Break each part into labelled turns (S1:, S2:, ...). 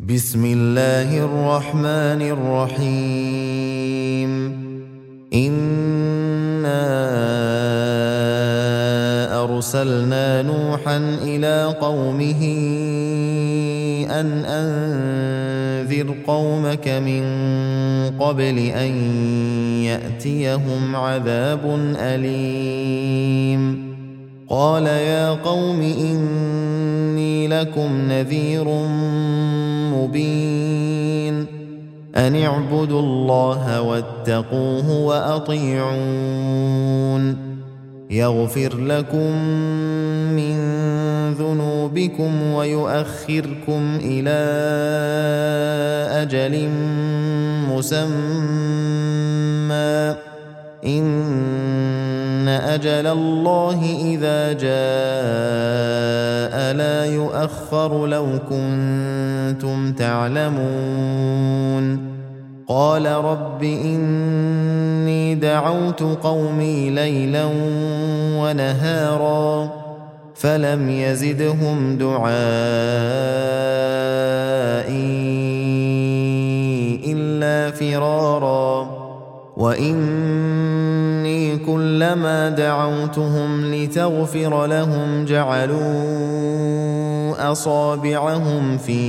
S1: بسم الله الرحمن الرحيم إنا أرسلنا نوحا إلى قومه أن أنذر قومك من قبل أن يأتيهم عذاب أليم قال يا قوم إني لكم نذير مبين أن اعبدوا الله واتقوه وأطيعون يغفر لكم من ذنوبكم ويؤخركم إلى أجل مسمى إن أجل الله إذا جاء لا يؤخر لو كنتم تعلمون قال رب إني دعوت قومي ليلا ونهارا فلم يزدهم دعائي إلا فرارا وإني كلما دعوتهم لتغفر لهم جعلوا أصابعهم في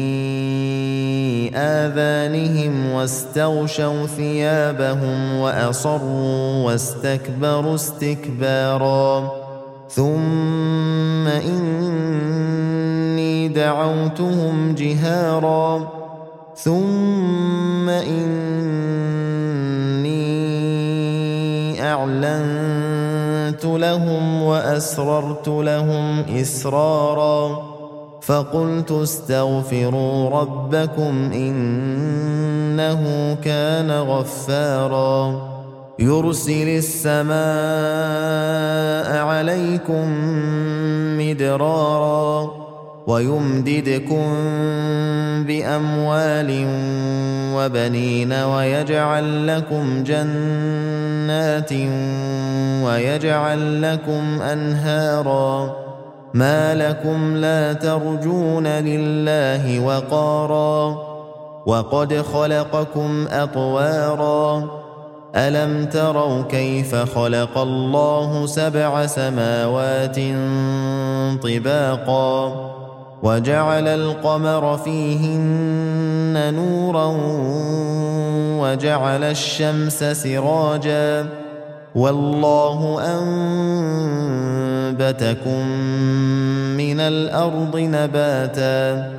S1: آذانهم واستغشوا ثيابهم وأصروا واستكبروا استكبارا ثم إني دعوتهم جهارا ثم إني أعلنت لهم وأسررت لهم إسرارا فقلت استغفروا ربكم إنه كان غفارا يرسل السماء عليكم مدرارا ويمددكم بأموال وبنين ويجعل لكم جنات ويجعل لكم أنهارا ما لكم لا ترجون لله وقارا وقد خلقكم أطوارا ألم تروا كيف خلق الله 7 سماوات طباقا وجعل القمر فيهن نورا وجعل الشمس سراجا والله أنبتكم من الأرض نباتا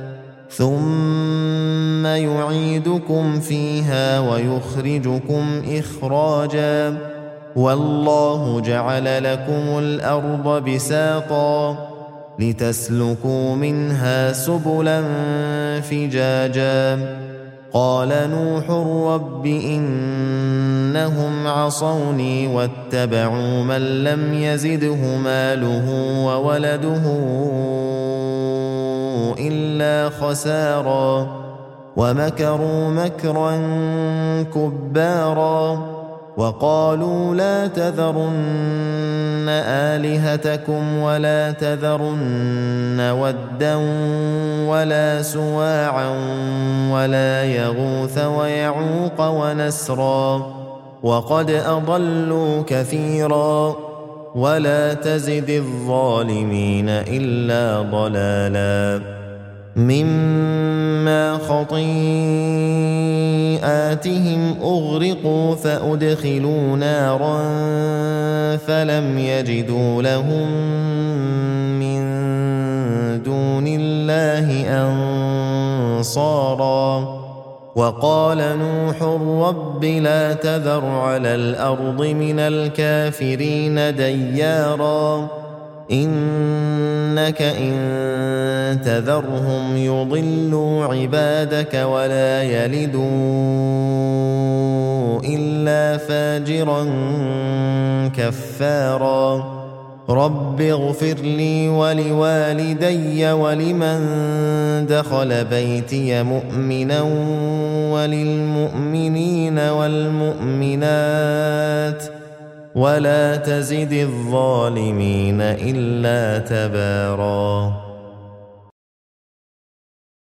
S1: ثم يعيدكم فيها ويخرجكم إخراجا والله جعل لكم الأرض بساطا لتسلكوا منها سبلا فجاجا قال نوح رب إنهم عصوني واتبعوا من لم يزده ماله وولده إلا خسارا ومكروا مكرا كبارا وقالوا لا تذرن آلهتكم ولا تذرن ودا ولا سواعا ولا يغوث ويعوق ونسرا وقد أضلوا كثيرا ولا تزد الظالمين إلا ضلالا مما خطيئاتهم أغرقوا فأدخلوا نارا فلم يجدوا لهم من دون الله أنصارا وقال نوح رب لا تذر على الأرض من الكافرين ديارا إنك إن تذرهم يضلوا عبادك ولا يلدوا إلا فاجرا كفارا رب اغفر لي ولوالدي ولمن دخل بيتي مؤمنا وللمؤمنين والمؤمنات ولا تزد الظالمين إلا تباراً.